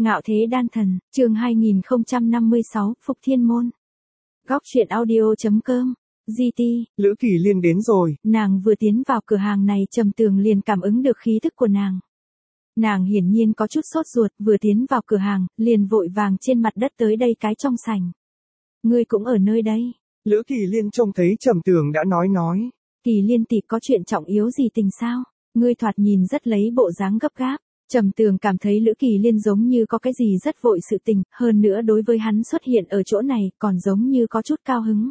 Ngạo thế đan thần, chương 2056, Phục Thiên Môn. Góc truyện audio.com, GT. Lữ Kỳ Liên đến rồi. Nàng vừa tiến vào cửa hàng này, Trầm Tường liền cảm ứng được khí thức của nàng. Nàng hiển nhiên có chút sốt ruột, vừa tiến vào cửa hàng, liền vội vàng trên mặt đất tới đây cái trong sảnh. Ngươi cũng ở nơi đây. Lữ Kỳ Liên trông thấy Trầm Tường đã nói. Kỳ Liên tỷ, có chuyện trọng yếu gì tình sao? Ngươi thoạt nhìn rất lấy bộ dáng gấp gáp. Trầm Tường cảm thấy Lữ Kỳ Liên giống như có cái gì rất vội sự tình, hơn nữa đối với hắn xuất hiện ở chỗ này còn giống như có chút cao hứng.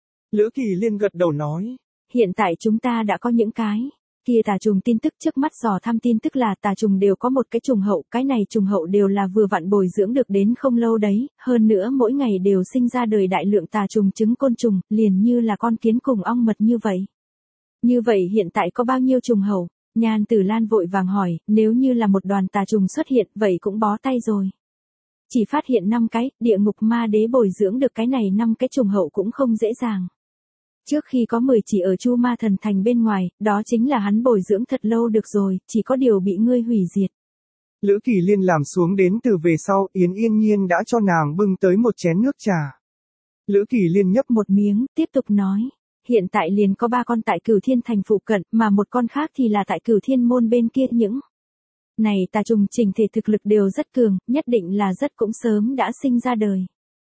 Lữ Kỳ Liên gật đầu nói. Hiện tại chúng ta đã có những cái kia tà trùng tin tức, trước mắt dò thăm tin tức là tà trùng đều có một cái trùng hậu, cái này trùng hậu đều là vừa vặn bồi dưỡng được đến không lâu đấy, hơn nữa mỗi ngày đều sinh ra đời đại lượng tà trùng trứng côn trùng, liền như là con kiến cùng ong mật như vậy. Như vậy hiện tại có bao nhiêu trùng hậu? Nhan Tử Lan vội vàng hỏi, nếu như là một đoàn tà trùng xuất hiện, vậy cũng bó tay rồi. Chỉ phát hiện 5 cái, địa ngục ma đế bồi dưỡng được cái này 5 cái trùng hậu cũng không dễ dàng. Trước khi có 10 chỉ ở Chu Ma Thần Thành bên ngoài, đó chính là hắn bồi dưỡng thật lâu được rồi, chỉ có điều bị ngươi hủy diệt. Lữ Kỳ Liên làm xuống đến từ về sau, Yến Yên Nhiên đã cho nàng bưng tới một chén nước trà. Lữ Kỳ Liên nhấp một miếng, tiếp tục nói. Hiện tại liền có 3 con tại Cửu Thiên Thành phụ cận, mà một con khác thì là tại Cửu Thiên Môn bên kia. Những này tà trùng trình thể thực lực đều rất cường, nhất định là rất cũng sớm đã sinh ra đời.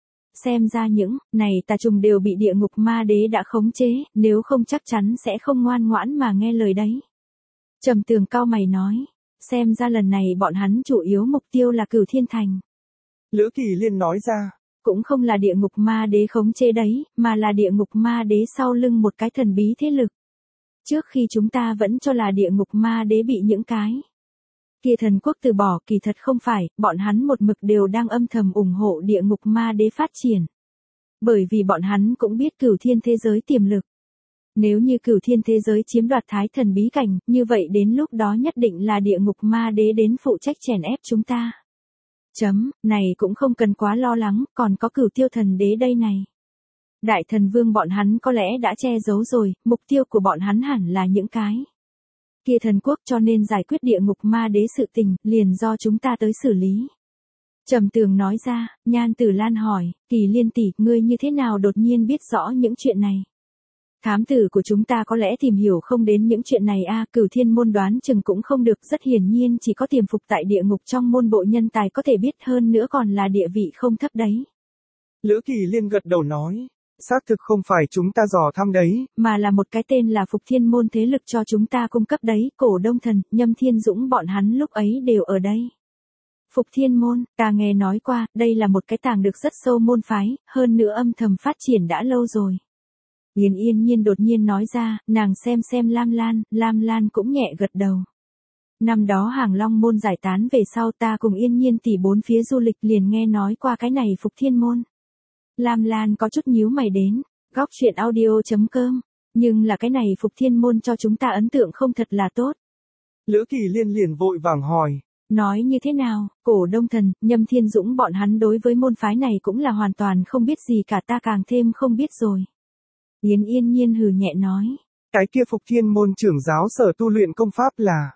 Xem ra những này tà trùng đều bị địa ngục ma đế đã khống chế, nếu không chắc chắn sẽ không ngoan ngoãn mà nghe lời đấy. Trầm Tường cau mày nói, xem ra lần này bọn hắn chủ yếu mục tiêu là Cửu Thiên Thành. Lữ Kỳ Liên nói ra. Cũng không là địa ngục ma đế khống chế đấy, mà là địa ngục ma đế sau lưng một cái thần bí thế lực. Trước khi chúng ta vẫn cho là địa ngục ma đế bị những cái kia thần quốc từ bỏ, kỳ thật không phải, bọn hắn một mực đều đang âm thầm ủng hộ địa ngục ma đế phát triển. Bởi vì bọn hắn cũng biết Cửu Thiên thế giới tiềm lực. Nếu như Cửu Thiên thế giới chiếm đoạt thái thần bí cảnh, như vậy đến lúc đó nhất định là địa ngục ma đế đến phụ trách chèn ép chúng ta. Này cũng không cần quá lo lắng, còn có Cửu Tiêu thần đế đây này. Đại thần vương bọn hắn có lẽ đã che giấu rồi, mục tiêu của bọn hắn hẳn là những cái kia thần quốc, cho nên giải quyết địa ngục ma đế sự tình, liền do chúng ta tới xử lý. Trầm Tường nói ra. Nhan Tử Lan hỏi, Kỳ Liên tỷ, ngươi như thế nào đột nhiên biết rõ những chuyện này? Thám tử của chúng ta có lẽ tìm hiểu không đến những chuyện này a. Cửu Thiên môn đoán chừng cũng không được, rất hiển nhiên chỉ có tiềm phục tại địa ngục trong môn bộ nhân tài có thể biết, hơn nữa còn là địa vị không thấp đấy. Lữ Kỳ Liên gật đầu nói, xác thực không phải chúng ta dò thăm đấy, mà là một cái tên là Phục Thiên môn thế lực cho chúng ta cung cấp đấy, Cổ Đông Thần, Nhâm Thiên Dũng bọn hắn lúc ấy đều ở đây. Phục Thiên môn, ta nghe nói qua, đây là một cái tàng được rất sâu môn phái, hơn nữa âm thầm phát triển đã lâu rồi. Yên Nhiên đột nhiên nói ra, nàng xem Lam Lan cũng nhẹ gật đầu. Năm đó Hàng Long môn giải tán về sau, ta cùng Yên Nhiên tỷ bốn phía du lịch liền nghe nói qua cái này Phục Thiên môn. Lam Lan có chút nhíu mày đến, góc truyện audio.com, nhưng là cái này Phục Thiên môn cho chúng ta ấn tượng không thật là tốt. Lữ Kỳ Liên liền vội vàng hỏi. Nói như thế nào? Cổ Đông Thần, Nhâm Thiên Dũng bọn hắn đối với môn phái này cũng là hoàn toàn không biết gì cả, ta càng thêm không biết rồi. Yên Nhiên hừ nhẹ nói. Cái kia Phục Thiên môn trưởng giáo sở tu luyện công pháp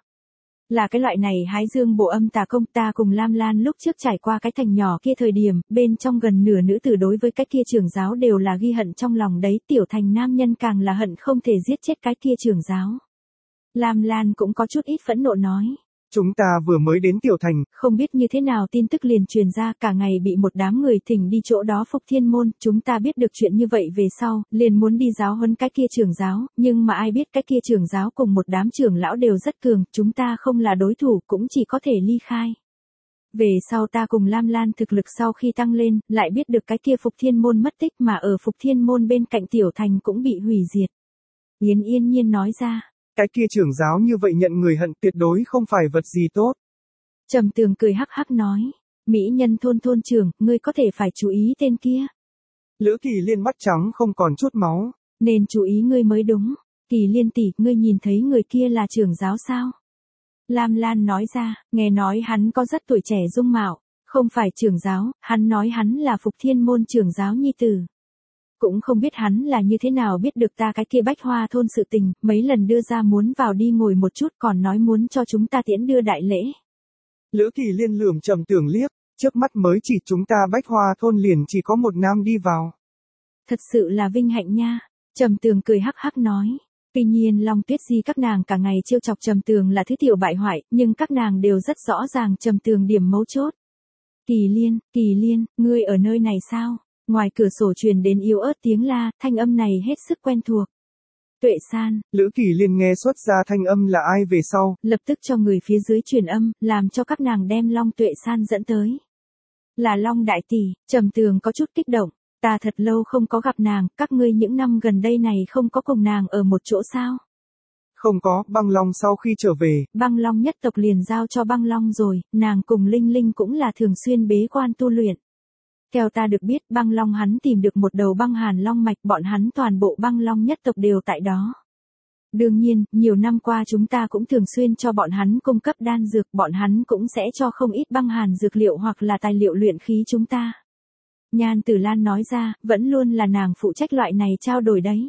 là cái loại này Hái Dương Bộ Âm Tà Công. Ta cùng Lam Lan lúc trước trải qua cái thành nhỏ kia thời điểm, bên trong gần nửa nữ tử đối với cái kia trưởng giáo đều là ghi hận trong lòng đấy, tiểu thành nam nhân càng là hận không thể giết chết cái kia trưởng giáo. Lam Lan cũng có chút ít phẫn nộ nói. Chúng ta vừa mới đến tiểu thành, không biết như thế nào tin tức liền truyền ra, cả ngày bị một đám người thỉnh đi chỗ đó Phục Thiên môn, chúng ta biết được chuyện như vậy về sau, liền muốn đi giáo huấn cái kia trưởng giáo, nhưng mà ai biết cái kia trưởng giáo cùng một đám trưởng lão đều rất cường, chúng ta không là đối thủ, cũng chỉ có thể ly khai. Về sau ta cùng Lam Lan thực lực sau khi tăng lên, lại biết được cái kia Phục Thiên môn mất tích, mà ở Phục Thiên môn bên cạnh tiểu thành cũng bị hủy diệt. Yên Nhiên nói ra. Cái kia trưởng giáo như vậy nhận người hận tuyệt đối không phải vật gì tốt. Trầm Tường cười hắc hắc nói, mỹ nhân thôn trưởng, ngươi có thể phải chú ý tên kia. Lữ Kỳ Liên mắt trắng không còn chút máu. Nên chú ý ngươi mới đúng. Kỳ Liên tỷ, ngươi nhìn thấy người kia là trưởng giáo sao? Lam Lan nói ra, nghe nói hắn có rất tuổi trẻ dung mạo, không phải trưởng giáo, hắn nói hắn là Phục Thiên môn trưởng giáo nhi tử. Cũng không biết hắn là như thế nào biết được ta cái kia Bách Hoa thôn sự tình, mấy lần đưa ra muốn vào đi ngồi một chút, còn nói muốn cho chúng ta tiễn đưa đại lễ. Lữ Kỳ Liên lườm Trầm Tường liếc, Trước mắt mới chỉ chúng ta Bách Hoa thôn liền chỉ có một nam đi vào. Thật sự là vinh hạnh nha. Trầm Tường cười hắc hắc nói. Tuy nhiên Long Tuyết Di các nàng cả ngày trêu chọc Trầm Tường là thứ tiểu bại hoại, nhưng các nàng đều rất rõ ràng Trầm Tường điểm mấu chốt. Kỳ Liên, ngươi ở nơi này sao? Ngoài cửa sổ truyền đến yếu ớt tiếng la, thanh âm này hết sức quen thuộc. Tuệ San. Lữ Kỳ Liên nghe xuất ra thanh âm là ai về sau, lập tức cho người phía dưới truyền âm, làm cho các nàng đem Long Tuệ San dẫn tới. Là Long đại tỷ. Trầm Tường có chút kích động. Ta thật lâu không có gặp nàng, các ngươi những năm gần đây này không có cùng nàng ở một chỗ sao? Không có, Băng Long sau khi trở về. Băng Long nhất tộc liền giao cho Băng Long rồi, nàng cùng Linh Linh cũng là thường xuyên bế quan tu luyện. Theo ta được biết, Băng Long hắn tìm được một đầu băng hàn long mạch, bọn hắn toàn bộ Băng Long nhất tộc đều tại đó. Đương nhiên, nhiều năm qua chúng ta cũng thường xuyên cho bọn hắn cung cấp đan dược, bọn hắn cũng sẽ cho không ít băng hàn dược liệu hoặc là tài liệu luyện khí chúng ta. Nhan Tử Lan nói ra, vẫn luôn là nàng phụ trách loại này trao đổi đấy.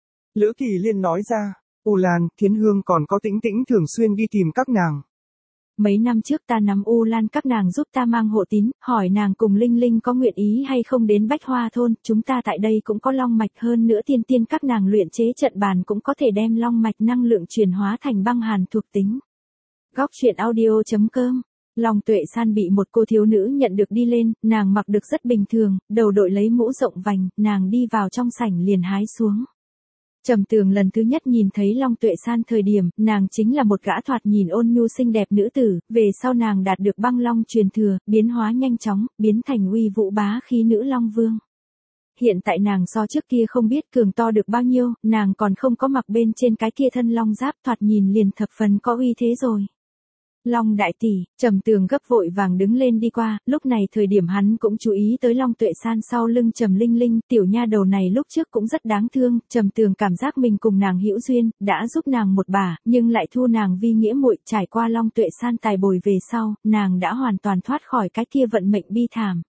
Lữ Kỳ Liên nói ra, U Lan, Thiến Hương còn có Tĩnh Tĩnh thường xuyên đi tìm các nàng. Mấy năm trước ta nắm U Lan các nàng giúp ta mang hộ tín, hỏi nàng cùng Linh Linh có nguyện ý hay không đến Bách Hoa thôn, chúng ta tại đây cũng có long mạch, hơn nữa tiên tiên các nàng luyện chế trận bàn cũng có thể đem long mạch năng lượng chuyển hóa thành băng hàn thuộc tính. Góc truyện audio.com. Long Tuệ San bị một cô thiếu nữ nhận được đi lên, nàng mặc được rất bình thường, đầu đội lấy mũ rộng vành, nàng đi vào trong sảnh liền hái xuống. Trầm Tường lần thứ nhất nhìn thấy Long Tuệ San thời điểm, nàng chính là một gã thoạt nhìn ôn nhu xinh đẹp nữ tử, về sau nàng đạt được băng long truyền thừa, biến hóa nhanh chóng, biến thành uy vũ bá khí nữ long vương. Hiện tại nàng so trước kia không biết cường to được bao nhiêu, nàng còn không có mặc bên trên cái kia thân long giáp, thoạt nhìn liền thập phần có uy thế rồi. Long đại tỷ. Trầm Tường gấp vội vàng đứng lên đi qua, lúc này thời điểm hắn cũng chú ý tới Long Tuệ San sau lưng Trầm Linh Linh, tiểu nha đầu này lúc trước cũng rất đáng thương, Trầm Tường cảm giác mình cùng nàng hữu duyên, đã giúp nàng một bả, nhưng lại thu nàng vi nghĩa muội, trải qua Long Tuệ San tài bồi về sau, nàng đã hoàn toàn thoát khỏi cái kia vận mệnh bi thảm.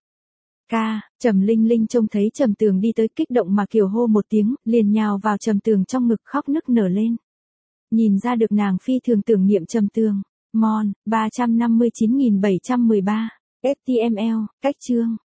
Ca. Trầm Linh Linh trông thấy Trầm Tường đi tới, kích động mà kiều hô một tiếng, liền nhào vào Trầm Tường trong ngực khóc nức nở lên. Nhìn ra được nàng phi thường tưởng niệm Trầm Tường. Mon, 359.713. HTML, cách chương.